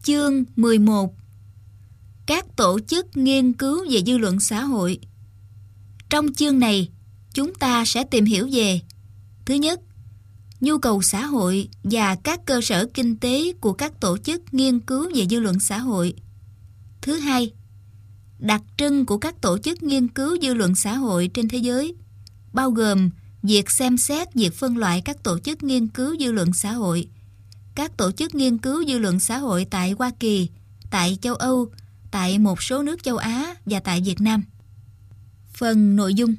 Chương 11. Các tổ chức nghiên cứu về dư luận xã hội. Trong chương này, chúng ta sẽ tìm hiểu về: thứ nhất, nhu cầu xã hội và các cơ sở kinh tế của các tổ chức nghiên cứu về dư luận xã hội. Thứ hai, đặc trưng của các tổ chức nghiên cứu dư luận xã hội trên thế giới, bao gồm việc xem xét việc phân loại các tổ chức nghiên cứu dư luận xã hội, các tổ chức nghiên cứu dư luận xã hội tại Hoa Kỳ, tại châu Âu, tại một số nước châu Á và tại Việt Nam. Phần nội dung: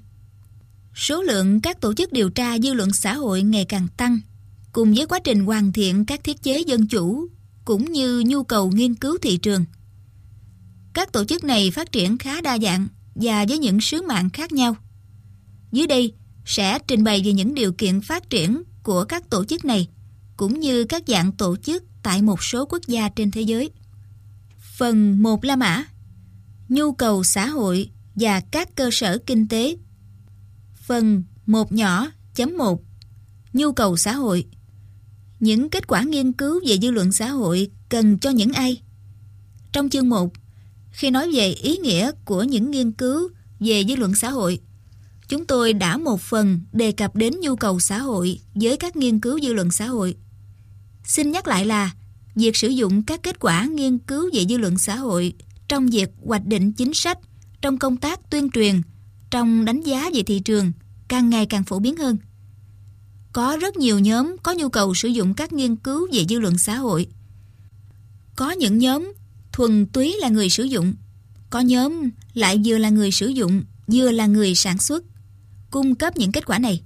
số lượng các tổ chức điều tra dư luận xã hội ngày càng tăng, cùng với quá trình hoàn thiện các thiết chế dân chủ, cũng như nhu cầu nghiên cứu thị trường. Các tổ chức này phát triển khá đa dạng và với những sứ mạng khác nhau. Dưới đây sẽ trình bày về những điều kiện phát triển của các tổ chức này, cũng như các dạng tổ chức tại một số quốc gia trên thế giới. Phần 1 la mã: nhu cầu xã hội và các cơ sở kinh tế. Phần 1 nhỏ chấm 1: nhu cầu xã hội. Những kết quả nghiên cứu về dư luận xã hội cần cho những ai? Trong chương 1, khi nói về ý nghĩa của những nghiên cứu về dư luận xã hội, chúng tôi đã một phần đề cập đến nhu cầu xã hội với các nghiên cứu dư luận xã hội. Xin nhắc lại là việc sử dụng các kết quả nghiên cứu về dư luận xã hội trong việc hoạch định chính sách, trong công tác tuyên truyền, trong đánh giá về thị trường càng ngày càng phổ biến hơn. Có rất nhiều nhóm có nhu cầu sử dụng các nghiên cứu về dư luận xã hội. Có những nhóm thuần túy là người sử dụng, có nhóm lại vừa là người sử dụng, vừa là người sản xuất, cung cấp những kết quả này.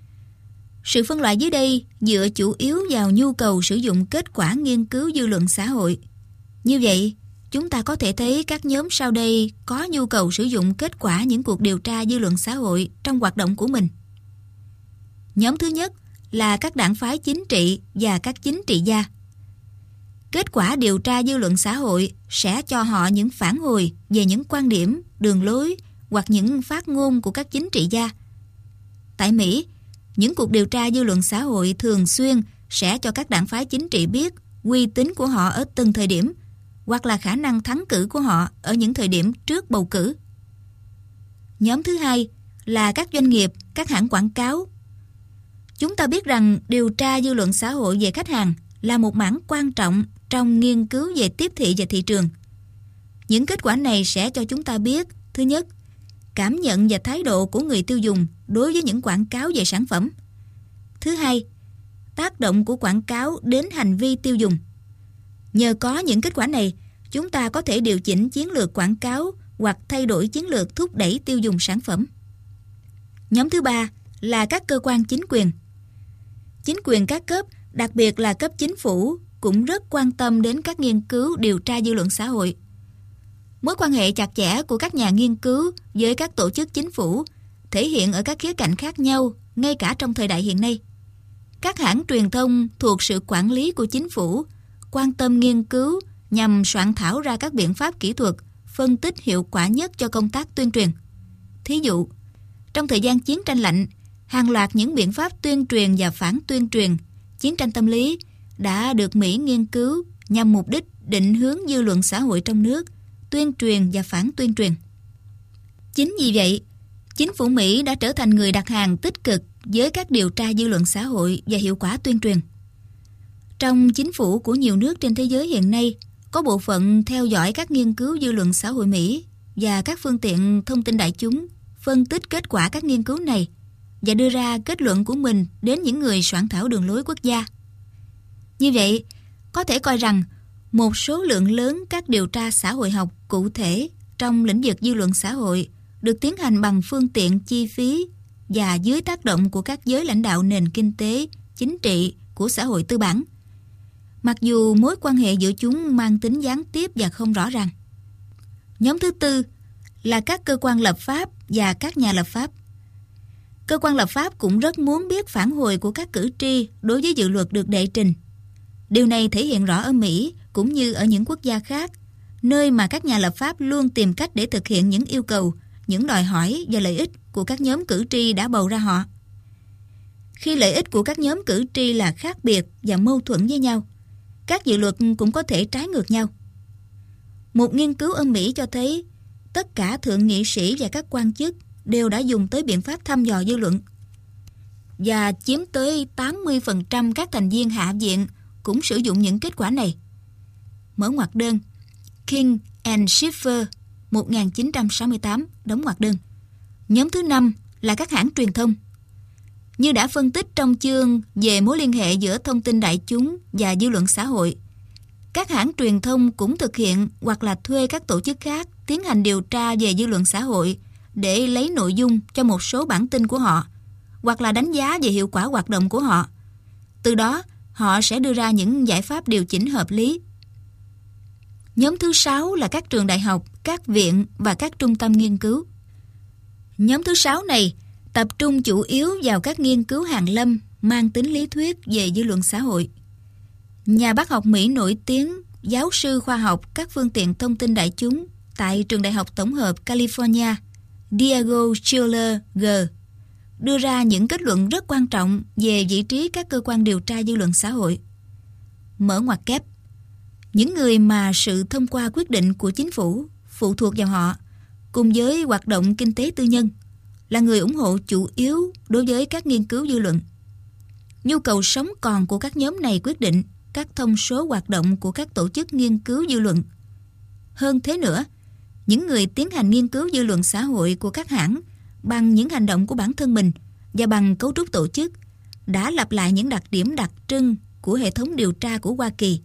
Sự phân loại dưới đây dựa chủ yếu vào nhu cầu sử dụng kết quả nghiên cứu dư luận xã hội. Như vậy, chúng ta có thể thấy các nhóm sau đây có nhu cầu sử dụng kết quả những cuộc điều tra dư luận xã hội trong hoạt động của mình. Nhóm thứ nhất là các đảng phái chính trị và các chính trị gia. Kết quả điều tra dư luận xã hội sẽ cho họ những phản hồi về những quan điểm, đường lối hoặc những phát ngôn của các chính trị gia. Tại Mỹ, những cuộc điều tra dư luận xã hội thường xuyên sẽ cho các đảng phái chính trị biết uy tín của họ ở từng thời điểm, hoặc là khả năng thắng cử của họ ở những thời điểm trước bầu cử. Nhóm thứ hai là các doanh nghiệp, các hãng quảng cáo. Chúng ta biết rằng điều tra dư luận xã hội về khách hàng là một mảng quan trọng trong nghiên cứu về tiếp thị và thị trường. Những kết quả này sẽ cho chúng ta biết: thứ nhất, cảm nhận và thái độ của người tiêu dùng đối với những quảng cáo về sản phẩm. Thứ hai, tác động của quảng cáo đến hành vi tiêu dùng. Nhờ có những kết quả này, chúng ta có thể điều chỉnh chiến lược quảng cáo hoặc thay đổi chiến lược thúc đẩy tiêu dùng sản phẩm. Nhóm thứ ba là các cơ quan chính quyền. Chính quyền các cấp, đặc biệt là cấp chính phủ, cũng rất quan tâm đến các nghiên cứu điều tra dư luận xã hội. Mối quan hệ chặt chẽ của các nhà nghiên cứu với các tổ chức chính phủ thể hiện ở các khía cạnh khác nhau, ngay cả trong thời đại hiện nay. Các hãng truyền thông thuộc sự quản lý của chính phủ quan tâm nghiên cứu nhằm soạn thảo ra các biện pháp kỹ thuật, phân tích hiệu quả nhất cho công tác tuyên truyền. Thí dụ, trong thời gian chiến tranh lạnh, hàng loạt những biện pháp tuyên truyền và phản tuyên truyền, chiến tranh tâm lý đã được Mỹ nghiên cứu nhằm mục đích định hướng dư luận xã hội trong nước, tuyên truyền và phản tuyên truyền. Chính vì vậy, chính phủ Mỹ đã trở thành người đặt hàng tích cực với các điều tra dư luận xã hội và hiệu quả tuyên truyền. Trong chính phủ của nhiều nước trên thế giới hiện nay, có bộ phận theo dõi các nghiên cứu dư luận xã hội Mỹ và các phương tiện thông tin đại chúng phân tích kết quả các nghiên cứu này và đưa ra kết luận của mình đến những người soạn thảo đường lối quốc gia. Như vậy, có thể coi rằng một số lượng lớn các điều tra xã hội học cụ thể trong lĩnh vực dư luận xã hội được tiến hành bằng phương tiện chi phí và dưới tác động của các giới lãnh đạo nền kinh tế, chính trị của xã hội tư bản, mặc dù mối quan hệ giữa chúng mang tính gián tiếp và không rõ ràng. Nhóm thứ tư là các cơ quan lập pháp và các nhà lập pháp. Cơ quan lập pháp cũng rất muốn biết phản hồi của các cử tri đối với dự luật được đệ trình. Điều này thể hiện rõ ở Mỹ cũng như ở những quốc gia khác, nơi mà các nhà lập pháp luôn tìm cách để thực hiện những yêu cầu, những đòi hỏi và lợi ích của các nhóm cử tri đã bầu ra họ. Khi lợi ích của các nhóm cử tri là khác biệt và mâu thuẫn với nhau, các dự luật cũng có thể trái ngược nhau. Một nghiên cứu ở Mỹ cho thấy tất cả thượng nghị sĩ và các quan chức đều đã dùng tới biện pháp thăm dò dư luận. Và chiếm tới 80% các thành viên Hạ viện cũng sử dụng những kết quả này. Mở ngoặc đơn. King and Schiffer 1968, đóng ngoặc đơn. Nhóm thứ 5 là các hãng truyền thông. Như đã phân tích trong chương về mối liên hệ giữa thông tin đại chúng và dư luận xã hội, các hãng truyền thông cũng thực hiện hoặc là thuê các tổ chức khác tiến hành điều tra về dư luận xã hội để lấy nội dung cho một số bản tin của họ, hoặc là đánh giá về hiệu quả hoạt động của họ. Từ đó, họ sẽ đưa ra những giải pháp điều chỉnh hợp lý. Nhóm thứ 6 là các trường đại học, các viện và các trung tâm nghiên cứu. Nhóm thứ 6 này tập trung chủ yếu vào các nghiên cứu hàn lâm mang tính lý thuyết về dư luận xã hội. Nhà bác học Mỹ nổi tiếng, giáo sư khoa học các phương tiện thông tin đại chúng tại trường đại học tổng hợp California, Diego Schiller G. đưa ra những kết luận rất quan trọng về vị trí các cơ quan điều tra dư luận xã hội. Mở ngoặc kép. Những người mà sự thông qua quyết định của chính phủ phụ thuộc vào họ, cùng với hoạt động kinh tế tư nhân, là người ủng hộ chủ yếu đối với các nghiên cứu dư luận. Nhu cầu sống còn của các nhóm này quyết định các thông số hoạt động của các tổ chức nghiên cứu dư luận. Hơn thế nữa, những người tiến hành nghiên cứu dư luận xã hội của các hãng bằng những hành động của bản thân mình và bằng cấu trúc tổ chức đã lặp lại những đặc điểm đặc trưng của hệ thống điều tra của Hoa Kỳ.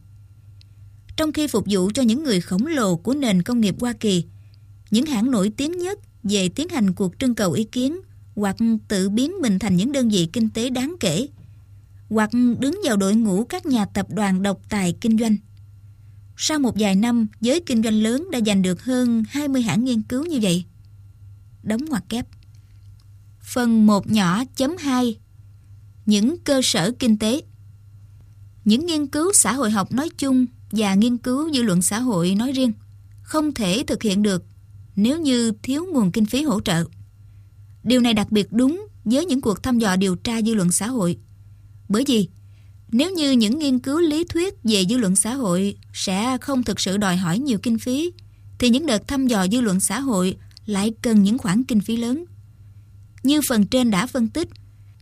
Trong khi phục vụ cho những người khổng lồ của nền công nghiệp Hoa Kỳ, những hãng nổi tiếng nhất về tiến hành cuộc trưng cầu ý kiến hoặc tự biến mình thành những đơn vị kinh tế đáng kể, hoặc đứng vào đội ngũ các nhà tập đoàn độc tài kinh doanh. Sau một vài năm, giới kinh doanh lớn đã giành được hơn 20 hãng nghiên cứu như vậy. Đóng ngoặc kép. Phần 1 nhỏ chấm 2. Những cơ sở kinh tế. Những nghiên cứu xã hội học nói chung và nghiên cứu dư luận xã hội nói riêng không thể thực hiện được nếu như thiếu nguồn kinh phí hỗ trợ. Điều này đặc biệt đúng với những cuộc thăm dò điều tra dư luận xã hội. Bởi vì nếu như những nghiên cứu lý thuyết về dư luận xã hội sẽ không thực sự đòi hỏi nhiều kinh phí, thì những đợt thăm dò dư luận xã hội lại cần những khoản kinh phí lớn. Như phần trên đã phân tích,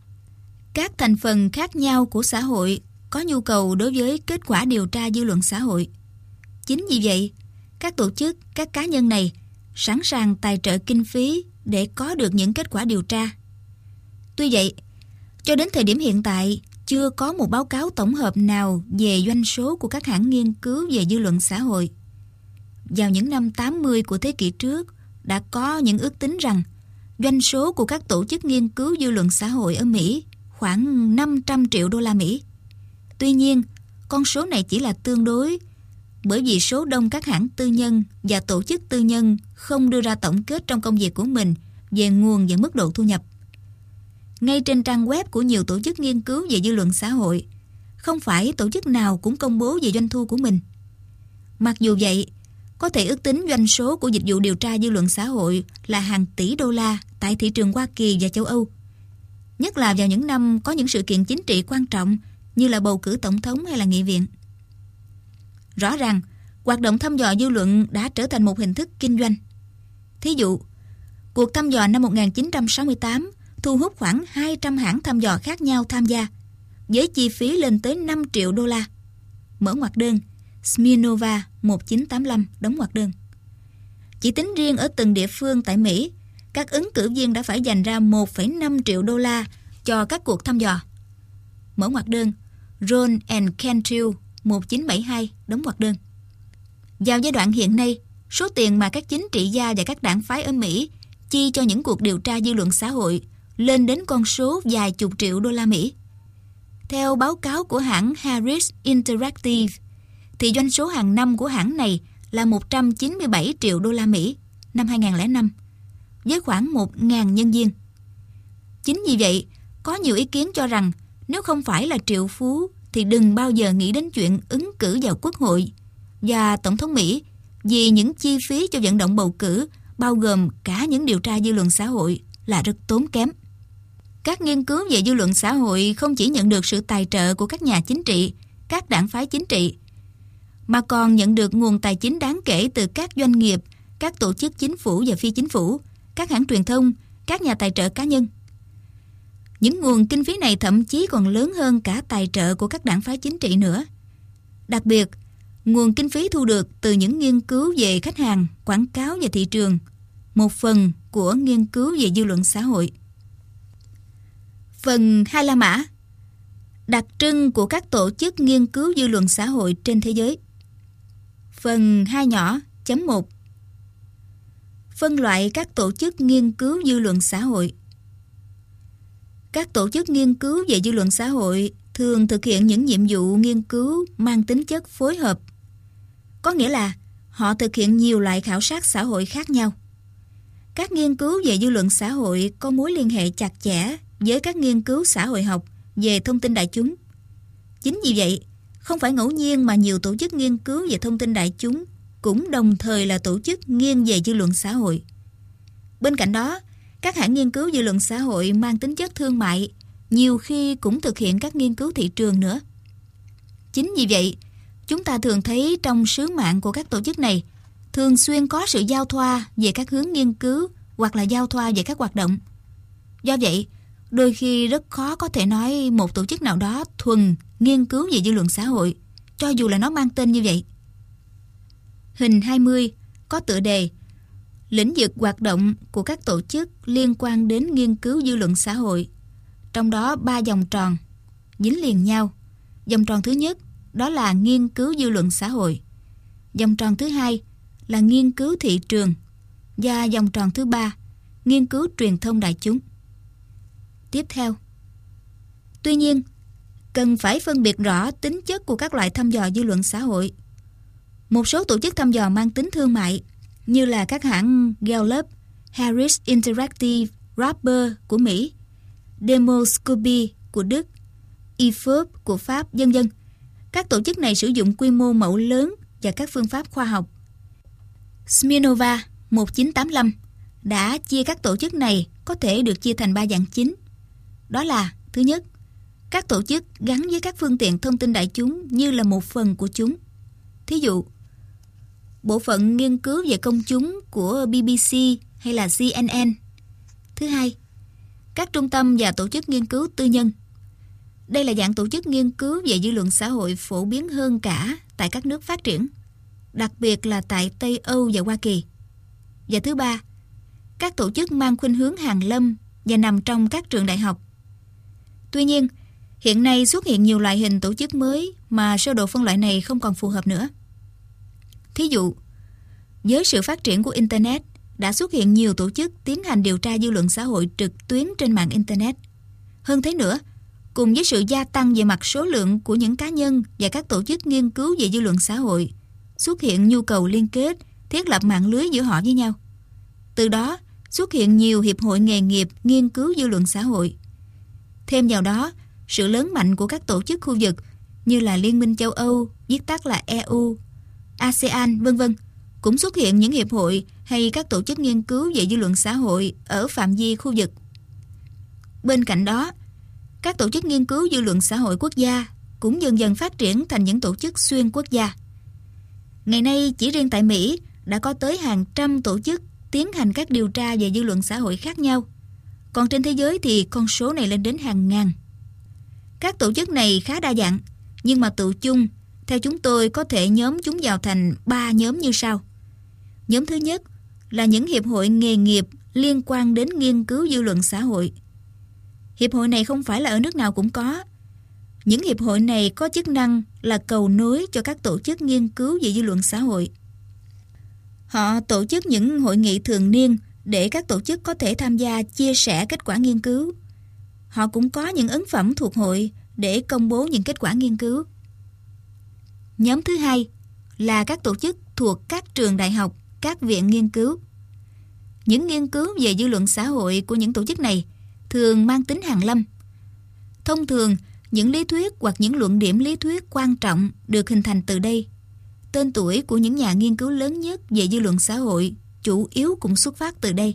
các thành phần khác nhau của xã hội có nhu cầu đối với kết quả điều tra dư luận xã hội. Chính vì vậy, các tổ chức, các cá nhân này sẵn sàng tài trợ kinh phí để có được những kết quả điều tra. Tuy vậy, cho đến thời điểm hiện tại, chưa có một báo cáo tổng hợp nào về doanh số của các hãng nghiên cứu về dư luận xã hội. Vào những năm 80 của thế kỷ trước, đã có những ước tính rằng doanh số của các tổ chức nghiên cứu dư luận xã hội ở Mỹ khoảng 500 triệu đô la Mỹ. Tuy nhiên, con số này chỉ là tương đối, bởi vì số đông các hãng tư nhân và tổ chức tư nhân không đưa ra tổng kết trong công việc của mình về nguồn và mức độ thu nhập. Ngay trên trang web của nhiều tổ chức nghiên cứu về dư luận xã hội, không phải tổ chức nào cũng công bố về doanh thu của mình. Mặc dù vậy, có thể ước tính doanh số của dịch vụ điều tra dư luận xã hội là hàng tỷ đô la tại thị trường Hoa Kỳ và châu Âu. Nhất là vào những năm có những sự kiện chính trị quan trọng như là bầu cử tổng thống hay là nghị viện. Rõ ràng, hoạt động thăm dò dư luận đã trở thành một hình thức kinh doanh. Thí dụ, cuộc thăm dò năm 1968 thu hút khoảng 200 hãng thăm dò khác nhau tham gia, với chi phí lên tới 5 triệu đô la. Mở ngoặc đơn, Smirnova 1985, đóng ngoặc đơn. Chỉ tính riêng ở từng địa phương tại Mỹ, các ứng cử viên đã phải dành ra 1,5 triệu đô la cho các cuộc thăm dò. Mở ngoặc đơn, Ron and Cantrell 1972, đóng ngoặc đơn. Vào giai đoạn hiện nay, số tiền mà các chính trị gia và các đảng phái ở Mỹ chi cho những cuộc điều tra dư luận xã hội lên đến con số vài chục triệu đô la Mỹ. Theo báo cáo của hãng Harris Interactive, thì doanh số hàng năm của hãng này là 197 triệu đô la Mỹ năm 2005, với khoảng 1.000 nhân viên. Chính vì vậy, có nhiều ý kiến cho rằng nếu không phải là triệu phú thì đừng bao giờ nghĩ đến chuyện ứng cử vào Quốc hội và Tổng thống Mỹ, vì những chi phí cho vận động bầu cử, bao gồm cả những điều tra dư luận xã hội, là rất tốn kém. Các nghiên cứu về dư luận xã hội không chỉ nhận được sự tài trợ của các nhà chính trị, các đảng phái chính trị, mà còn nhận được nguồn tài chính đáng kể từ các doanh nghiệp, các tổ chức chính phủ và phi chính phủ, các hãng truyền thông, các nhà tài trợ cá nhân. Những nguồn kinh phí này thậm chí còn lớn hơn cả tài trợ của các đảng phái chính trị nữa. Đặc biệt, nguồn kinh phí thu được từ những nghiên cứu về khách hàng, quảng cáo và thị trường, một phần của nghiên cứu về dư luận xã hội. Phần 2 La Mã. Đặc trưng của các tổ chức nghiên cứu dư luận xã hội trên thế giới. Phần 2 nhỏ chấm 1. Phân loại các tổ chức nghiên cứu dư luận xã hội. Các tổ chức nghiên cứu về dư luận xã hội thường thực hiện những nhiệm vụ nghiên cứu mang tính chất phối hợp. Có nghĩa là họ thực hiện nhiều loại khảo sát xã hội khác nhau. Các nghiên cứu về dư luận xã hội có mối liên hệ chặt chẽ với các nghiên cứu xã hội học về thông tin đại chúng. Chính vì vậy, không phải ngẫu nhiên mà nhiều tổ chức nghiên cứu về thông tin đại chúng cũng đồng thời là tổ chức nghiêng về dư luận xã hội. Bên cạnh đó, các hãng nghiên cứu dư luận xã hội mang tính chất thương mại nhiều khi cũng thực hiện các nghiên cứu thị trường nữa. Chính vì vậy, chúng ta thường thấy trong sứ mạng của các tổ chức này thường xuyên có sự giao thoa về các hướng nghiên cứu hoặc là giao thoa về các hoạt động. Do vậy, đôi khi rất khó có thể nói một tổ chức nào đó thuần nghiên cứu về dư luận xã hội, cho dù là nó mang tên như vậy. Hình 20 có tựa đề lĩnh vực hoạt động của các tổ chức liên quan đến nghiên cứu dư luận xã hội. Trong đó 3 vòng tròn dính liền nhau. Vòng tròn thứ nhất đó là nghiên cứu dư luận xã hội. Vòng tròn thứ hai là nghiên cứu thị trường. Và vòng tròn thứ ba, nghiên cứu truyền thông đại chúng. Tiếp theo, tuy nhiên, cần phải phân biệt rõ tính chất của các loại thăm dò dư luận xã hội. Một số tổ chức thăm dò mang tính thương mại như là các hãng Gallup, Harris Interactive, Rapper của Mỹ, Demoscopy của Đức, IFOP của Pháp, vân vân. Các tổ chức này sử dụng quy mô mẫu lớn và các phương pháp khoa học. Smirnova 1985 đã chia các tổ chức này có thể được chia thành 3 dạng chính. Đó là, thứ nhất, các tổ chức gắn với các phương tiện thông tin đại chúng như là một phần của chúng. Thí dụ, bộ phận nghiên cứu về công chúng của BBC hay là CNN. Thứ hai, các trung tâm và tổ chức nghiên cứu tư nhân. Đây là dạng tổ chức nghiên cứu về dư luận xã hội phổ biến hơn cả tại các nước phát triển, đặc biệt là tại Tây Âu và Hoa Kỳ. Và thứ ba, các tổ chức mang khuynh hướng hàn lâm và nằm trong các trường đại học. Tuy nhiên, hiện nay xuất hiện nhiều loại hình tổ chức mới mà sơ đồ phân loại này không còn phù hợp nữa. Thí dụ, với sự phát triển của Internet, đã xuất hiện nhiều tổ chức tiến hành điều tra dư luận xã hội trực tuyến trên mạng Internet. Hơn thế nữa, cùng với sự gia tăng về mặt số lượng của những cá nhân và các tổ chức nghiên cứu về dư luận xã hội, xuất hiện nhu cầu liên kết, thiết lập mạng lưới giữa họ với nhau. Từ đó, xuất hiện nhiều hiệp hội nghề nghiệp nghiên cứu dư luận xã hội. Thêm vào đó, sự lớn mạnh của các tổ chức khu vực như là Liên minh châu Âu, viết tắt là EU, ASEAN, vân vân, cũng xuất hiện những hiệp hội hay các tổ chức nghiên cứu về dư luận xã hội ở phạm vi khu vực. Bên cạnh đó, các tổ chức nghiên cứu dư luận xã hội quốc gia cũng dần dần phát triển thành những tổ chức xuyên quốc gia. Ngày nay, chỉ riêng tại Mỹ đã có tới hàng trăm tổ chức tiến hành các điều tra về dư luận xã hội khác nhau. Còn trên thế giới thì con số này lên đến hàng ngàn. Các tổ chức này khá đa dạng, nhưng mà tựu chung, theo chúng tôi có thể nhóm chúng vào thành 3 nhóm như sau. Nhóm thứ nhất là những hiệp hội nghề nghiệp liên quan đến nghiên cứu dư luận xã hội. Hiệp hội này không phải là ở nước nào cũng có. Những hiệp hội này có chức năng là cầu nối cho các tổ chức nghiên cứu về dư luận xã hội. Họ tổ chức những hội nghị thường niên để các tổ chức có thể tham gia chia sẻ kết quả nghiên cứu. Họ cũng có những ấn phẩm thuộc hội để công bố những kết quả nghiên cứu. Nhóm thứ hai là các tổ chức thuộc các trường đại học, các viện nghiên cứu. Những nghiên cứu về dư luận xã hội của những tổ chức này thường mang tính hàn lâm. Thông thường, những lý thuyết hoặc những luận điểm lý thuyết quan trọng được hình thành từ đây. Tên tuổi của những nhà nghiên cứu lớn nhất về dư luận xã hội chủ yếu cũng xuất phát từ đây.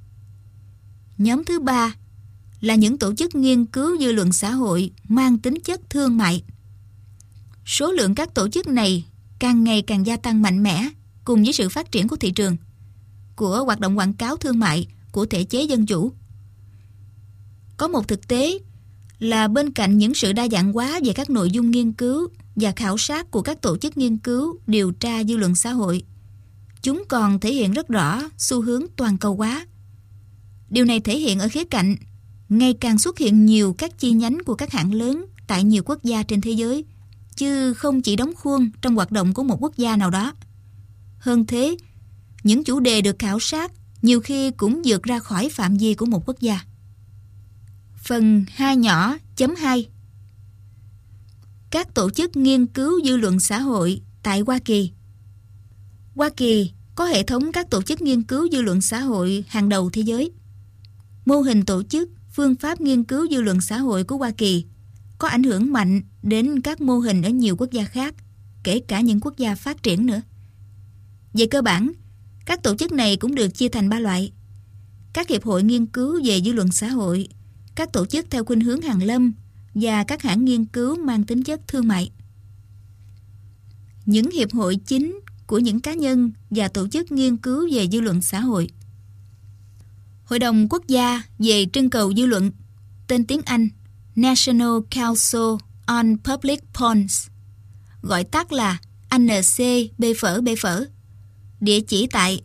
Nhóm thứ ba là những tổ chức nghiên cứu dư luận xã hội mang tính chất thương mại. Số lượng các tổ chức này càng ngày càng gia tăng mạnh mẽ cùng với sự phát triển của thị trường, của hoạt động quảng cáo thương mại, của thể chế dân chủ. Có một thực tế là bên cạnh những sự đa dạng hóa về các nội dung nghiên cứu và khảo sát của các tổ chức nghiên cứu điều tra dư luận xã hội, chúng còn thể hiện rất rõ xu hướng toàn cầu hóa. Điều này thể hiện ở khía cạnh ngày càng xuất hiện nhiều các chi nhánh của các hãng lớn tại nhiều quốc gia trên thế giới, chứ không chỉ đóng khuôn trong hoạt động của một quốc gia nào đó. Hơn thế, những chủ đề được khảo sát nhiều khi cũng vượt ra khỏi phạm vi của một quốc gia. Phần 2.2 Các tổ chức nghiên cứu dư luận xã hội tại Hoa Kỳ. Hoa Kỳ có hệ thống các tổ chức nghiên cứu dư luận xã hội hàng đầu thế giới. Mô hình tổ chức, phương pháp nghiên cứu dư luận xã hội của Hoa Kỳ có ảnh hưởng mạnh đến các mô hình ở nhiều quốc gia khác, kể cả những quốc gia phát triển nữa. Về cơ bản, các tổ chức này cũng được chia thành 3 loại: các hiệp hội nghiên cứu về dư luận xã hội, các tổ chức theo khuynh hướng hàn lâm và các hãng nghiên cứu mang tính chất thương mại. Những hiệp hội chính của những cá nhân và tổ chức nghiên cứu về dư luận xã hội. Hội đồng Quốc gia về trưng cầu dư luận, tên tiếng Anh National Council on Public Polls, gọi tắt là NCBFR, địa chỉ tại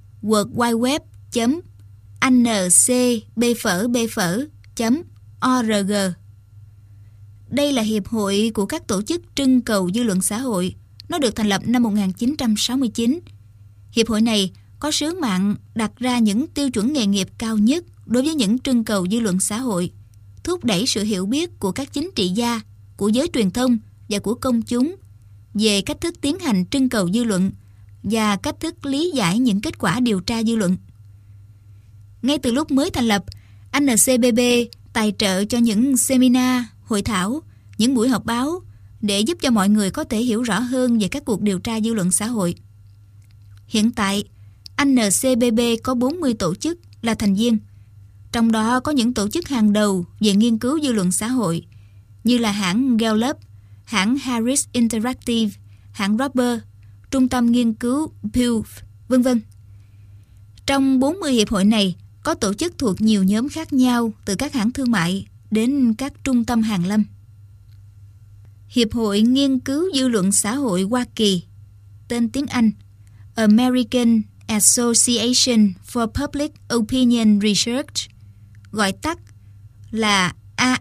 worldwideweb.ncbfr.org. Đây là hiệp hội của các tổ chức trưng cầu dư luận xã hội. Nó được thành lập năm 1969. Hiệp hội này có sứ mạng đặt ra những tiêu chuẩn nghề nghiệp cao nhất đối với những trưng cầu dư luận xã hội, thúc đẩy sự hiểu biết của các chính trị gia, của giới truyền thông và của công chúng về cách thức tiến hành trưng cầu dư luận và cách thức lý giải những kết quả điều tra dư luận. Ngay từ lúc mới thành lập, NCBB tài trợ cho những seminar, hội thảo, những buổi họp báo để giúp cho mọi người có thể hiểu rõ hơn về các cuộc điều tra dư luận xã hội. Hiện tại, NCBB có 40 tổ chức là thành viên, trong đó có những tổ chức hàng đầu về nghiên cứu dư luận xã hội như là hãng Gallup, hãng Harris Interactive, hãng Roper, trung tâm nghiên cứu Pew, v.v. Trong 40 hiệp hội này, có tổ chức thuộc nhiều nhóm khác nhau, từ các hãng thương mại đến các trung tâm hàn lâm. Hiệp hội Nghiên cứu Dư luận Xã hội Hoa Kỳ, tên tiếng Anh American Association for Public Opinion Research, gọi tắt là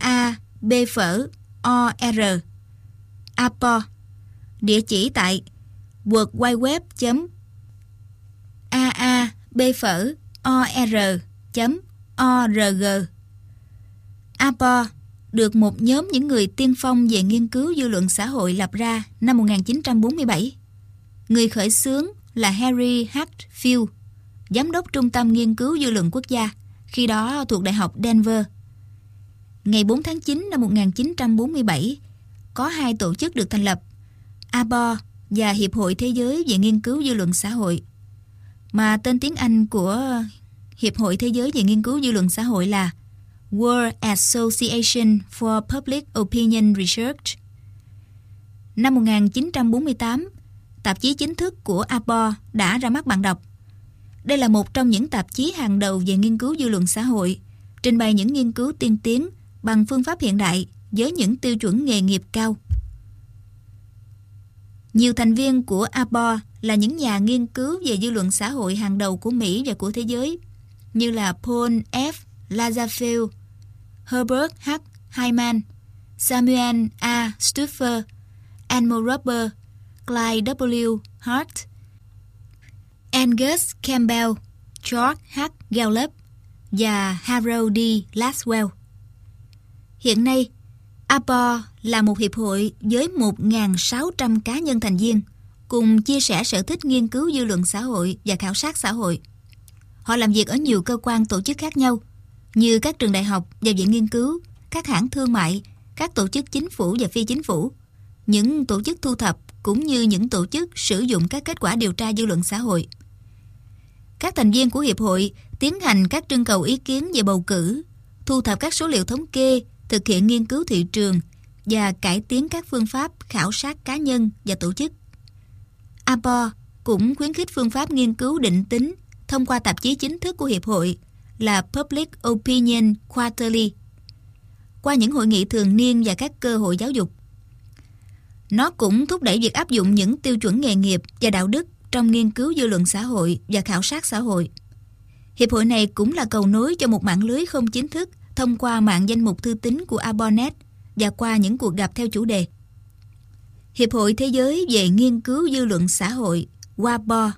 AABFR, APO, địa chỉ tại worldwideweb.aabfr.org. APO được một nhóm những người tiên phong về nghiên cứu dư luận xã hội lập ra năm 1947. Người khởi xướng là Harry Hatfield, giám đốc Trung tâm Nghiên cứu Dư luận Quốc gia, khi đó thuộc Đại học Denver. Ngày 4 tháng 9 năm 1947, có 2 tổ chức được thành lập, APO và Hiệp hội Thế giới về nghiên cứu dư luận xã hội, mà tên tiếng Anh của Hiệp hội Thế giới về nghiên cứu dư luận xã hội là World Association for Public Opinion Research. Năm 1948, tạp chí chính thức của APO đã ra mắt bạn đọc. Đây là một trong những tạp chí hàng đầu về nghiên cứu dư luận xã hội, trình bày những nghiên cứu tiên tiến bằng phương pháp hiện đại với những tiêu chuẩn nghề nghiệp cao. Nhiều thành viên của APO là những nhà nghiên cứu về dư luận xã hội hàng đầu của Mỹ và của thế giới, như là Paul F. Lazarsfeld, Herbert H. Hyman, Samuel A. Stuffer, Elmo Roper, Clyde W. Hart, Angus Campbell, George H. Gallup và Harold D. Laswell. Hiện nay, APO là một hiệp hội với 1.600 cá nhân thành viên, cùng chia sẻ sở thích nghiên cứu dư luận xã hội và khảo sát xã hội. Họ làm việc ở nhiều cơ quan tổ chức khác nhau, như các trường đại học và viện nghiên cứu, các hãng thương mại, các tổ chức chính phủ và phi chính phủ, những tổ chức thu thập cũng như những tổ chức sử dụng các kết quả điều tra dư luận xã hội. Các thành viên của hiệp hội tiến hành các trưng cầu ý kiến về bầu cử, thu thập các số liệu thống kê, thực hiện nghiên cứu thị trường và cải tiến các phương pháp khảo sát cá nhân và tổ chức. ABO cũng khuyến khích phương pháp nghiên cứu định tính thông qua tạp chí chính thức của Hiệp hội là Public Opinion Quarterly, qua những hội nghị thường niên và các cơ hội giáo dục. Nó cũng thúc đẩy việc áp dụng những tiêu chuẩn nghề nghiệp và đạo đức trong nghiên cứu dư luận xã hội và khảo sát xã hội. Hiệp hội này cũng là cầu nối cho một mạng lưới không chính thức thông qua mạng danh mục thư tín của ABONet và qua những cuộc gặp theo chủ đề. Hiệp hội Thế giới về nghiên cứu dư luận xã hội WABOR,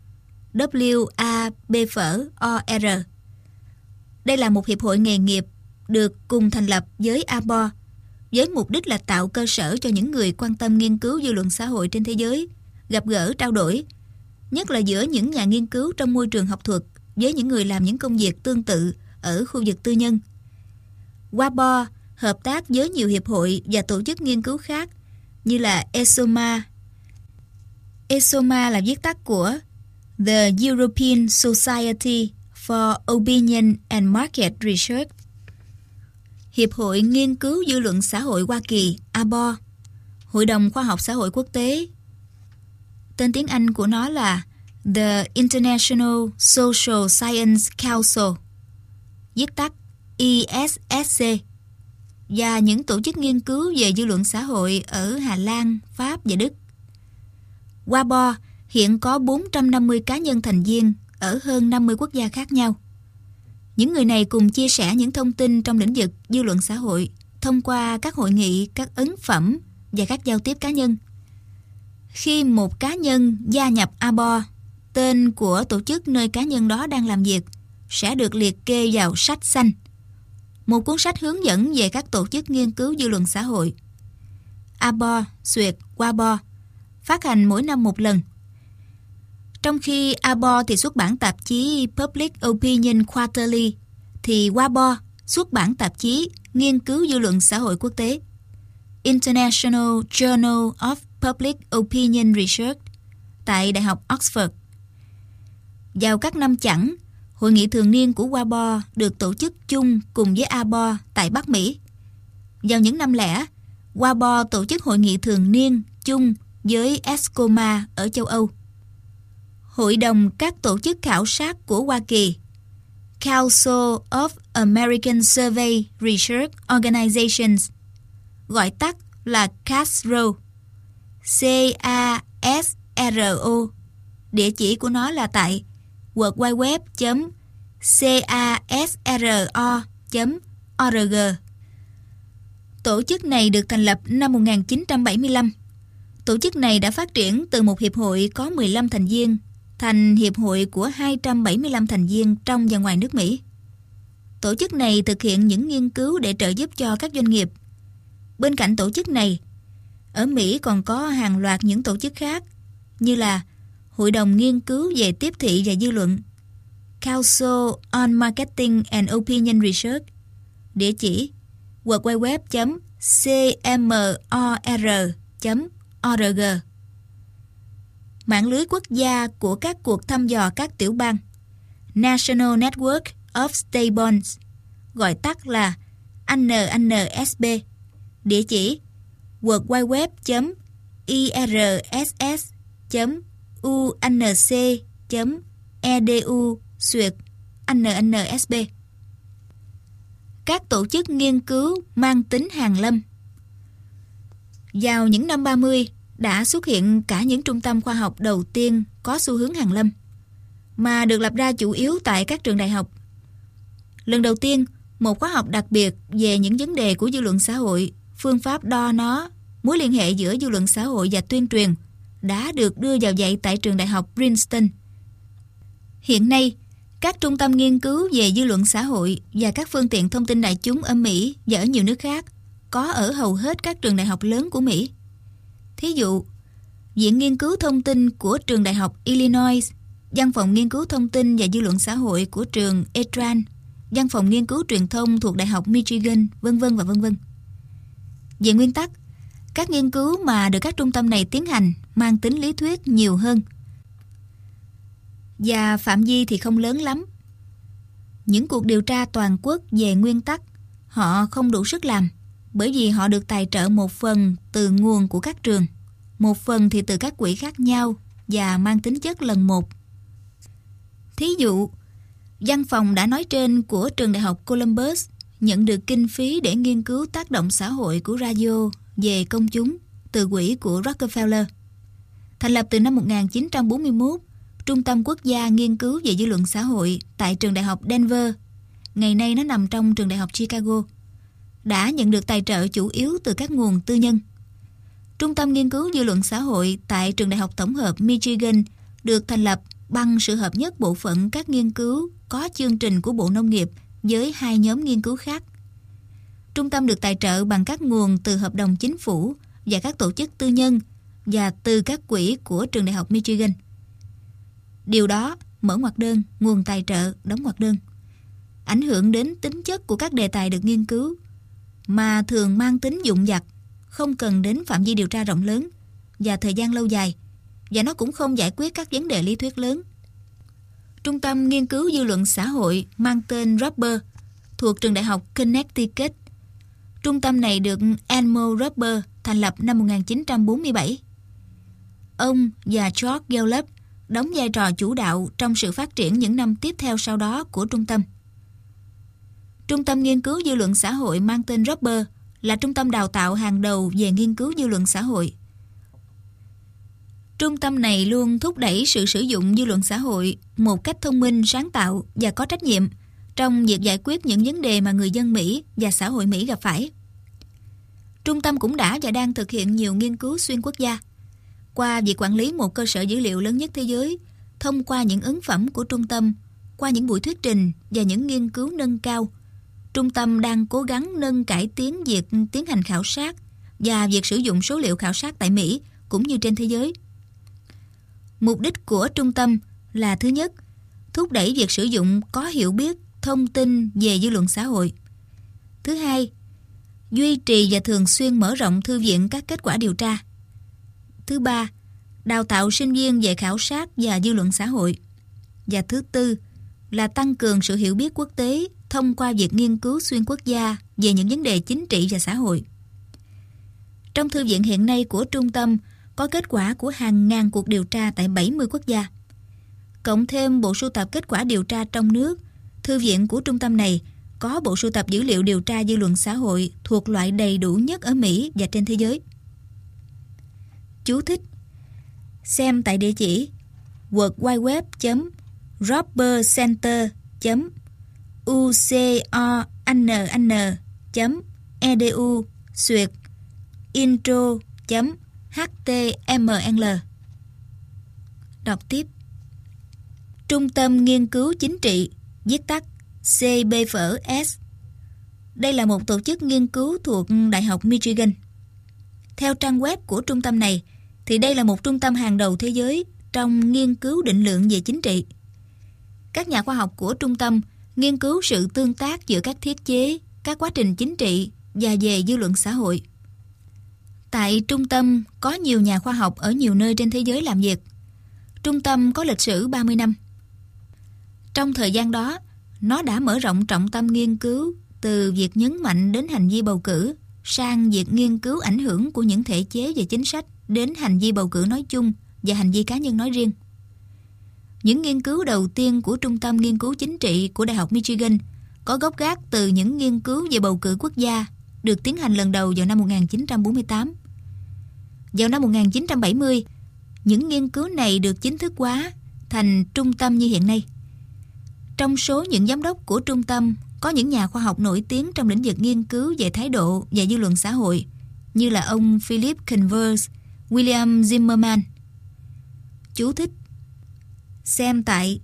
WABOR. Đây là một hiệp hội nghề nghiệp được cùng thành lập với ABO với mục đích là tạo cơ sở cho những người quan tâm nghiên cứu dư luận xã hội trên thế giới gặp gỡ trao đổi, nhất là giữa những nhà nghiên cứu trong môi trường học thuật với những người làm những công việc tương tự ở khu vực tư nhân. WABOR hợp tác với nhiều hiệp hội và tổ chức nghiên cứu khác như là ESOMA. ESOMA là viết tắt của The European Society for Opinion and Market Research. Hiệp hội Nghiên cứu Dư luận Xã hội Hoa Kỳ ABO, Hội đồng Khoa học Xã hội Quốc tế. Tên tiếng Anh của nó là The International Social Science Council, viết tắt ISSC, và những tổ chức nghiên cứu về dư luận xã hội ở Hà Lan, Pháp và Đức. WABOR hiện có 450 cá nhân thành viên ở hơn 50 quốc gia khác nhau. Những người này cùng chia sẻ những thông tin trong lĩnh vực dư luận xã hội thông qua các hội nghị, các ấn phẩm và các giao tiếp cá nhân. Khi một cá nhân gia nhập ABO, tên của tổ chức nơi cá nhân đó đang làm việc sẽ được liệt kê vào sách xanh, một cuốn sách hướng dẫn về các tổ chức nghiên cứu dư luận xã hội. ABO/WABOR phát hành mỗi năm một lần. Trong khi ABO thì xuất bản tạp chí Public Opinion Quarterly, thì WABOR xuất bản tạp chí Nghiên cứu dư luận xã hội quốc tế International Journal of Public Opinion Research tại Đại học Oxford. Vào các năm chẵn, hội nghị thường niên của WABOR được tổ chức chung cùng với ABO tại Bắc Mỹ. Vào những năm lẻ, WABOR tổ chức hội nghị thường niên chung với ESCOMA ở châu Âu. Hội đồng các tổ chức khảo sát của Hoa Kỳ, Council of American Survey Research Organizations, gọi tắt là CASRO, CASRO. Địa chỉ của nó là tại www.casro.org. Tổ chức này được thành lập năm 1975. Tổ chức này đã phát triển từ một hiệp hội có 15 thành viên thành hiệp hội của 275 thành viên trong và ngoài nước Mỹ. Tổ chức này thực hiện những nghiên cứu để trợ giúp cho các doanh nghiệp. Bên cạnh tổ chức này, ở Mỹ còn có hàng loạt những tổ chức khác như là Hội đồng Nghiên cứu về Tiếp thị và Dư luận, Council on Marketing and Opinion Research, địa chỉ www.cmor.org. Mạng lưới quốc gia của các cuộc thăm dò các tiểu bang, National Network of State Bonds, gọi tắt là NNSB, địa chỉ www.irss.unc.edu/NNSB. Các tổ chức nghiên cứu mang tính hàn lâm. Vào những năm 30, đã xuất hiện cả những trung tâm khoa học đầu tiên có xu hướng hàn lâm, mà được lập ra chủ yếu tại các trường đại học. Lần đầu tiên, một khóa học đặc biệt về những vấn đề của dư luận xã hội, phương pháp đo nó, mối liên hệ giữa dư luận xã hội và tuyên truyền đã được đưa vào dạy tại trường đại học Princeton. Hiện nay, các trung tâm nghiên cứu về dư luận xã hội và các phương tiện thông tin đại chúng ở Mỹ và ở nhiều nước khác có ở hầu hết các trường đại học lớn của Mỹ. Thí dụ, Viện Nghiên cứu Thông tin của trường đại học Illinois, Văn phòng Nghiên cứu Thông tin và Dư luận xã hội của trường Etran, Văn phòng Nghiên cứu Truyền thông thuộc Đại học Michigan, vân vân và vân vân. Về nguyên tắc, các nghiên cứu mà được các trung tâm này tiến hành mang tính lý thuyết nhiều hơn, và phạm vi thì không lớn lắm. Những cuộc điều tra toàn quốc về nguyên tắc họ không đủ sức làm, bởi vì họ được tài trợ một phần từ nguồn của các trường, một phần thì từ các quỹ khác nhau và mang tính chất lần một. Thí dụ, văn phòng đã nói trên của trường đại học Columbus nhận được kinh phí để nghiên cứu tác động xã hội của radio về công chúng từ quỹ của Rockefeller. Thành lập từ năm 1941, Trung tâm Quốc gia Nghiên cứu về Dư luận xã hội tại trường đại học Denver, ngày nay nó nằm trong trường đại học Chicago, đã nhận được tài trợ chủ yếu từ các nguồn tư nhân. Trung tâm Nghiên cứu Dư luận xã hội tại trường đại học tổng hợp Michigan được thành lập bằng sự hợp nhất bộ phận các nghiên cứu có chương trình của Bộ Nông nghiệp với 2 nhóm nghiên cứu khác. Trung tâm được tài trợ bằng các nguồn từ hợp đồng chính phủ và các tổ chức tư nhân và từ các quỹ của trường đại học Michigan. Điều đó, mở ngoặc đơn, nguồn tài trợ, đóng ngoặc đơn, ảnh hưởng đến tính chất của các đề tài được nghiên cứu, mà thường mang tính dụng vặt, không cần đến phạm vi điều tra rộng lớn và thời gian lâu dài, và nó cũng không giải quyết các vấn đề lý thuyết lớn. Trung tâm Nghiên cứu Dư luận xã hội mang tên Rubber thuộc trường đại học Connecticut. Trung tâm này được Elmo Rubber thành lập năm 1947. Ông và George Gallup đóng vai trò chủ đạo trong sự phát triển những năm tiếp theo sau đó của trung tâm. Trung tâm Nghiên cứu Dư luận xã hội mang tên Rubber là trung tâm đào tạo hàng đầu về nghiên cứu dư luận xã hội. Trung tâm này luôn thúc đẩy sự sử dụng dư luận xã hội một cách thông minh, sáng tạo và có trách nhiệm trong việc giải quyết những vấn đề mà người dân Mỹ và xã hội Mỹ gặp phải. Trung tâm cũng đã và đang thực hiện nhiều nghiên cứu xuyên quốc gia. Qua việc quản lý một cơ sở dữ liệu lớn nhất thế giới, thông qua những ấn phẩm của trung tâm, qua những buổi thuyết trình và những nghiên cứu nâng cao, trung tâm đang cố gắng nâng cải tiến việc tiến hành khảo sát và việc sử dụng số liệu khảo sát tại Mỹ cũng như trên thế giới. Mục đích của trung tâm là thứ nhất, thúc đẩy việc sử dụng có hiểu biết thông tin về dư luận xã hội. Thứ hai, duy trì và thường xuyên mở rộng thư viện các kết quả điều tra. Thứ ba, đào tạo sinh viên về khảo sát và dư luận xã hội. Và thứ tư là tăng cường sự hiểu biết quốc tế thông qua việc nghiên cứu xuyên quốc gia về những vấn đề chính trị và xã hội. Trong thư viện hiện nay của trung tâm có kết quả của hàng ngàn cuộc điều tra tại 70 quốc gia. Cộng thêm bộ sưu tập kết quả điều tra trong nước, thư viện của trung tâm này có bộ sưu tập dữ liệu điều tra dư luận xã hội thuộc loại đầy đủ nhất ở Mỹ và trên thế giới. Chú thích: xem tại địa chỉ worldwide.robberscenter.uconn.intro.html. Đọc tiếp. Trung tâm Nghiên cứu Chính trị, viết tắt CBFS. Đây là một tổ chức nghiên cứu thuộc Đại học Michigan. Theo trang web của trung tâm này, thì đây là một trung tâm hàng đầu thế giới trong nghiên cứu định lượng về chính trị. Các nhà khoa học của trung tâm nghiên cứu sự tương tác giữa các thiết chế, các quá trình chính trị và về dư luận xã hội. Tại trung tâm có nhiều nhà khoa học ở nhiều nơi trên thế giới làm việc. Trung tâm có lịch sử 30 năm. Trong thời gian đó, nó đã mở rộng trọng tâm nghiên cứu từ việc nhấn mạnh đến hành vi bầu cử sang việc nghiên cứu ảnh hưởng của những thể chế và chính sách đến hành vi bầu cử nói chung và hành vi cá nhân nói riêng. Những nghiên cứu đầu tiên của Trung tâm Nghiên cứu Chính trị của Đại học Michigan có gốc gác từ những nghiên cứu về bầu cử quốc gia được tiến hành lần đầu vào năm 1948. Vào năm 1970, những nghiên cứu này được chính thức hóa thành trung tâm như hiện nay. Trong số những giám đốc của trung tâm có những nhà khoa học nổi tiếng trong lĩnh vực nghiên cứu về thái độ và dư luận xã hội như là ông Philip Converse, William Zimmerman. Chú thích: xem tại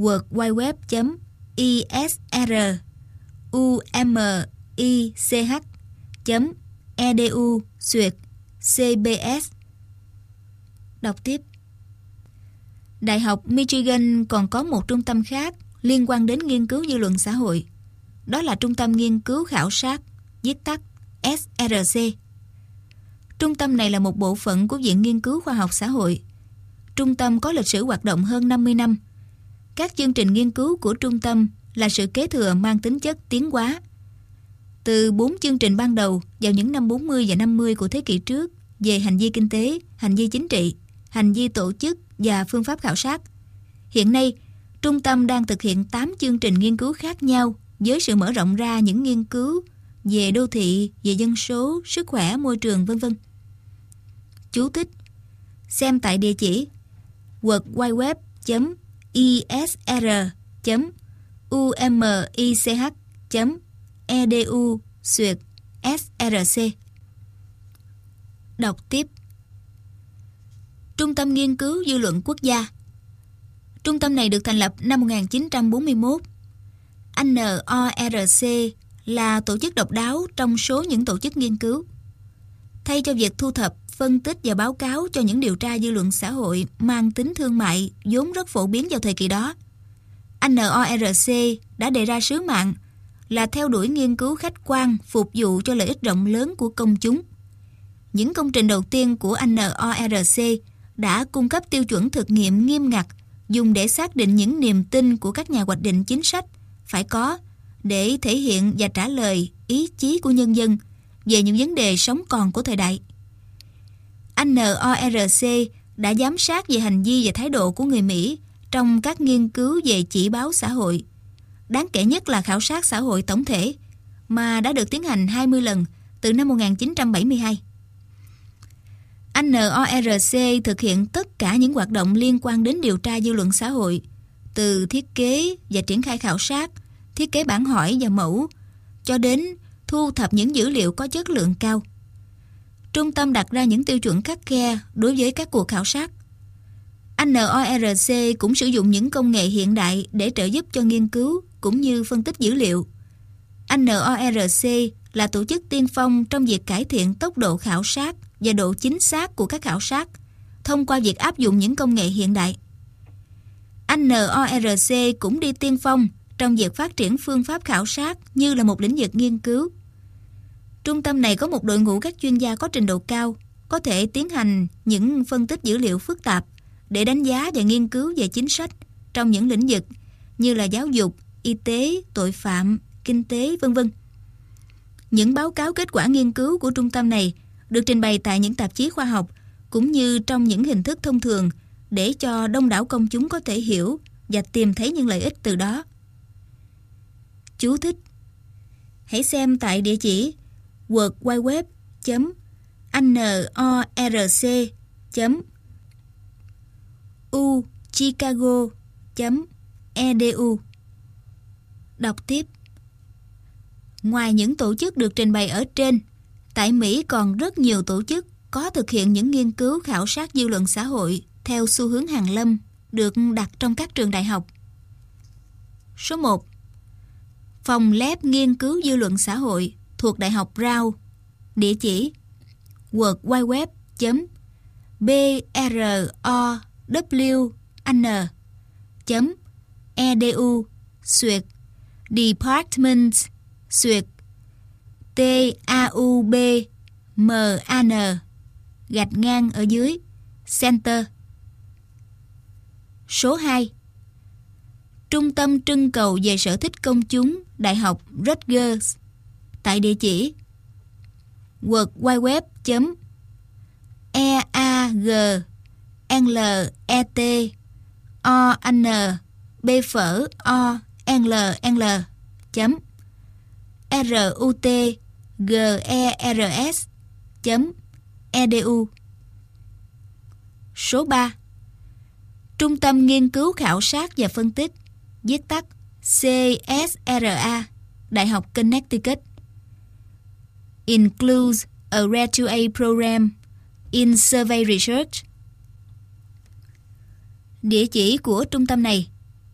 worldwide.isr.umich.edu/cbs. Đọc tiếp. Đại học Michigan còn có một trung tâm khác liên quan đến nghiên cứu dư luận xã hội. Đó là Trung tâm Nghiên cứu Khảo sát, viết tắt SRC. Trung tâm này là một bộ phận của Viện Nghiên cứu Khoa học Xã hội. Trung tâm có lịch sử hoạt động hơn 50 năm. Các chương trình nghiên cứu của trung tâm là sự kế thừa mang tính chất tiến hóa. Từ 4 chương trình ban đầu vào những năm 40 và 50 của thế kỷ trước về hành vi kinh tế, hành vi chính trị, hành vi tổ chức và phương pháp khảo sát. Hiện nay, trung tâm đang thực hiện 8 chương trình nghiên cứu khác nhau với sự mở rộng ra những nghiên cứu về đô thị, về dân số, sức khỏe, môi trường, v.v. Chú thích: xem tại địa chỉ worldwideweb.isr.umich.edu/src. Đọc tiếp. Trung tâm Nghiên cứu Dư luận Quốc gia. Trung tâm này được thành lập năm 1941. NORC là tổ chức độc đáo trong số những tổ chức nghiên cứu. Thay cho việc thu thập, phân tích và báo cáo cho những điều tra dư luận xã hội mang tính thương mại vốn rất phổ biến vào thời kỳ đó, NORC đã đề ra sứ mạng là theo đuổi nghiên cứu khách quan phục vụ cho lợi ích rộng lớn của công chúng. Những công trình đầu tiên của NORC đã cung cấp tiêu chuẩn thực nghiệm nghiêm ngặt dùng để xác định những niềm tin của các nhà hoạch định chính sách phải có để thể hiện và trả lời ý chí của nhân dân về những vấn đề sống còn của thời đại. NORC đã giám sát về hành vi và thái độ của người Mỹ trong các nghiên cứu về chỉ báo xã hội. Đáng kể nhất là khảo sát xã hội tổng thể, mà đã được tiến hành 20 lần từ năm 1972. NORC thực hiện tất cả những hoạt động liên quan đến điều tra dư luận xã hội, từ thiết kế và triển khai khảo sát, thiết kế bản hỏi và mẫu, cho đến thu thập những dữ liệu có chất lượng cao. Trung tâm đặt ra những tiêu chuẩn khắt khe đối với các cuộc khảo sát. NORC cũng sử dụng những công nghệ hiện đại để trợ giúp cho nghiên cứu cũng như phân tích dữ liệu. NORC là tổ chức tiên phong trong việc cải thiện tốc độ khảo sát và độ chính xác của các khảo sát thông qua việc áp dụng những công nghệ hiện đại. NORC cũng đi tiên phong trong việc phát triển phương pháp khảo sát như là một lĩnh vực nghiên cứu. Trung tâm này có một đội ngũ các chuyên gia có trình độ cao, có thể tiến hành những phân tích dữ liệu phức tạp để đánh giá và nghiên cứu về chính sách trong những lĩnh vực như là giáo dục, y tế, tội phạm, kinh tế, v.v. Những báo cáo kết quả nghiên cứu của trung tâm này được trình bày tại những tạp chí khoa học cũng như trong những hình thức thông thường để cho đông đảo công chúng có thể hiểu và tìm thấy những lợi ích từ đó. Chú thích: hãy xem tại địa chỉ worldwideweb.norc.uchicago.edu. Đọc tiếp. Ngoài những tổ chức được trình bày ở trên, tại Mỹ còn rất nhiều tổ chức có thực hiện những nghiên cứu khảo sát dư luận xã hội theo xu hướng hàn lâm được đặt trong các trường đại học. Số 1. Phòng lab nghiên cứu dư luận xã hội thuộc Đại học Brown. Địa chỉ worldwideweb.department/TAUBMAN/Center. Số 2. Trung tâm trưng cầu về sở thích công chúng Đại học Rutgers tại địa chỉ worldwideweb.eagngler@rutgers.edu. Số 3. Trung tâm Nghiên cứu Khảo sát và Phân tích, viết tắt CSRA, Đại học Connecticut. Includes a graduate program in survey research. Địa chỉ của trung tâm này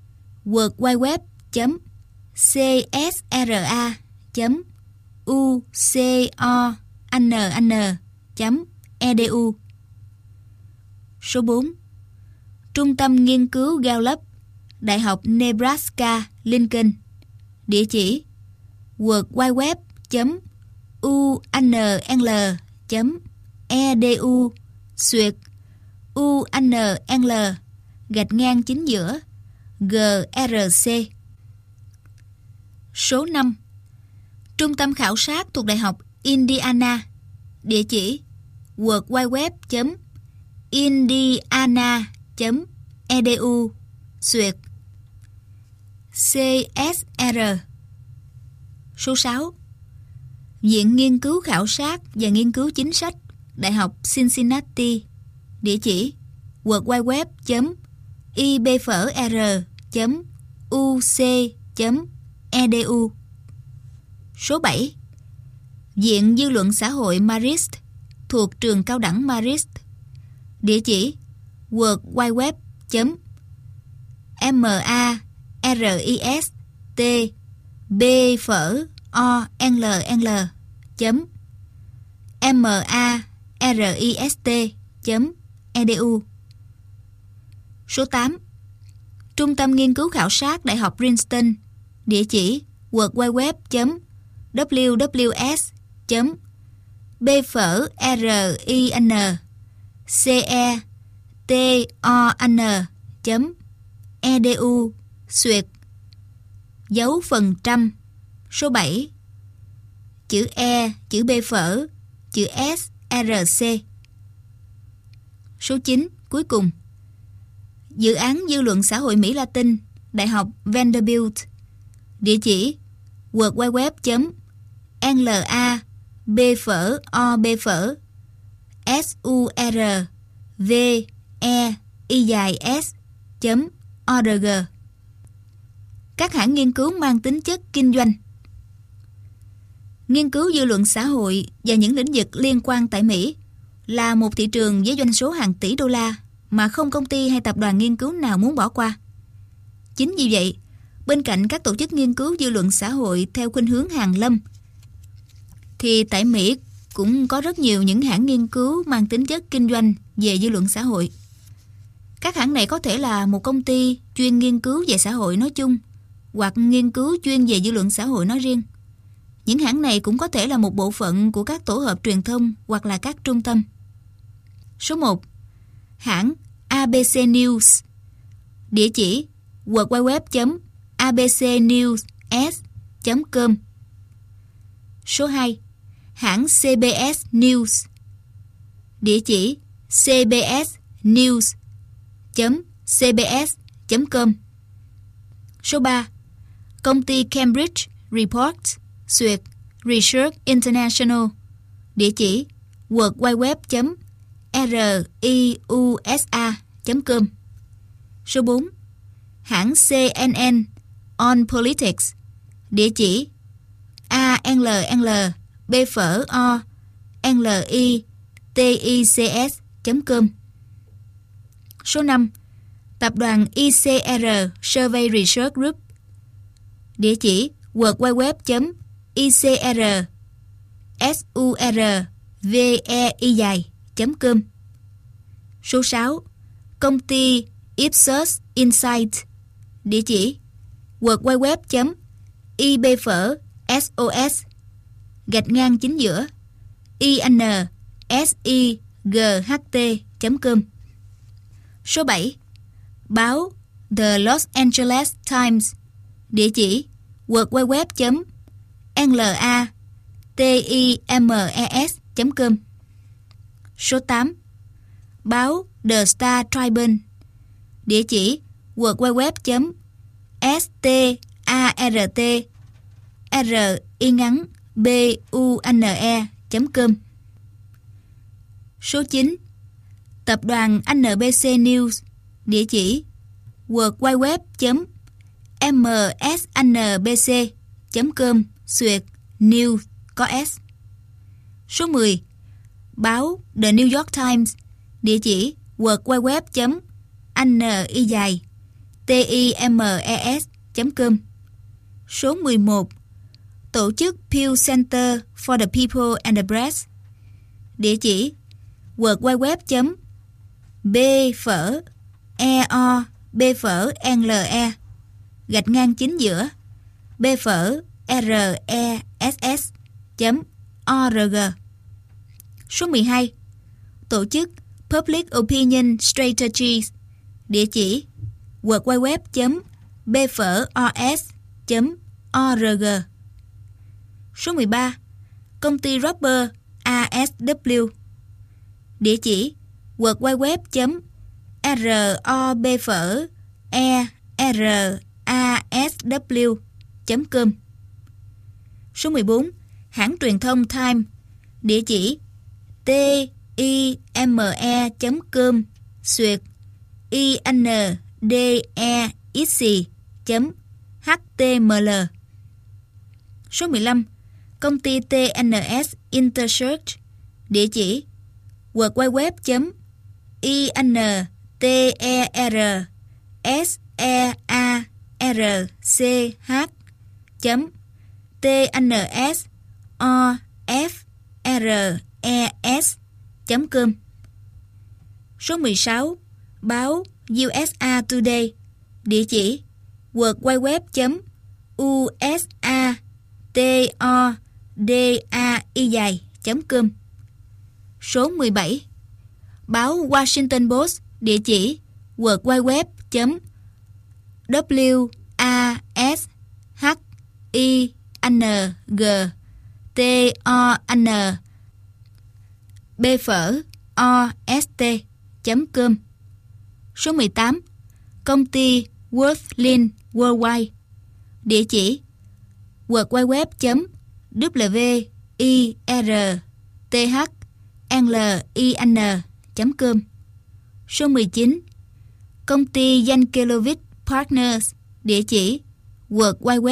worldwideweb.cSRA.uconn.edu. Số 4. Trung tâm Nghiên cứu Gallup, Đại học Nebraska Lincoln. Địa chỉ worldwideweb.unnl.edu/UNNL-GRC. Số 5. Trung tâm khảo sát thuộc Đại học Indiana. Địa chỉ worldwideweb.indiana.edu/. indiana.edu/CSR. Số 6. Viện Nghiên cứu Khảo sát và Nghiên cứu Chính sách, Đại học Cincinnati. Địa chỉ www.ibfr.uc.edu. Số 7. Viện Dư luận Xã hội Marist thuộc Trường Cao đẳng Marist. Địa chỉ www.maristbfronl.edu. Số 8. Trung tâm Nghiên cứu Khảo sát Đại học Princeton. Địa chỉ www.bfrinceton.edu/. Số 7. Chữ E, chữ B phở, chữ S, R, C. Số 9. Cuối cùng. Dự án Dư luận Xã hội Mỹ Latin, Đại học Vanderbilt. Địa chỉ www.surveis.org. Các hãng nghiên cứu mang tính chất kinh doanh. Nghiên cứu dư luận xã hội và những lĩnh vực liên quan tại Mỹ là một thị trường với doanh số hàng tỷ đô la mà không công ty hay tập đoàn nghiên cứu nào muốn bỏ qua. Chính vì vậy, bên cạnh các tổ chức nghiên cứu dư luận xã hội theo khuynh hướng hàn lâm, thì tại Mỹ cũng có rất nhiều những hãng nghiên cứu mang tính chất kinh doanh về dư luận xã hội. Các hãng này có thể là một công ty chuyên nghiên cứu về xã hội nói chung hoặc nghiên cứu chuyên về dư luận xã hội nói riêng. Những hãng này cũng có thể là một bộ phận của các tổ hợp truyền thông hoặc là các trung tâm. Số 1. Hãng ABC News. Địa chỉ www.abcnews.com. Số 2. Hãng CBS News. Địa chỉ cbsnews.cbs.com. Số 3. Công ty Cambridge Report Research International. Địa chỉ www.riusa.com. Số 4. Hãng CNN On Politics. Địa chỉ ANLBFRONLITICS.com. Số 5. Tập đoàn ICR Survey Research Group. Địa chỉ www.icrsurvei.com. Số 6. Công ty Ipsos Insight. Địa chỉ www.ibfr.INSIGHT.com. Số 7. Báo The Los Angeles Times. Địa chỉ www.latimes.com. Số 8. Báo The Star Tribune. Địa chỉ www.startbune.com. Số 9. Tập đoàn NBC News. Địa chỉ www.msnbc.com/news có S. Số 10. Báo The New York Times. Địa chỉ www.times.com. Số 11. Tổ chức Pew Center for the People and the Press. Địa chỉ www.bphreorg. Số 12. Tổ chức Public Opinion Strategies. Địa chỉ www.bphros.org. Số 13. Công ty Robert ASW. Địa chỉ World Wide Web.robferasw.com. Số 14. Hãng truyền thông Time, địa chỉ time.indexc.html. Số 15. Công ty TNS Intersearch, địa chỉ World Wide Web.intersearch.tnsofres.com. Số 16. Báo USA Today, địa chỉ World Wide Web.usatodai.com. Số 17. Báo Washington Post, địa chỉ World Wide Web.WashingtonPost.com. Số 18. Công ty Worldline Worldwide, địa chỉ World Wide Web.WIRTHNLIN.com. Số 19. Công ty Yankelovich Partners, địa chỉ World Wide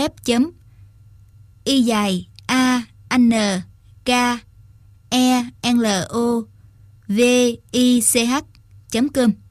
Web.IANKENLOVICH.com.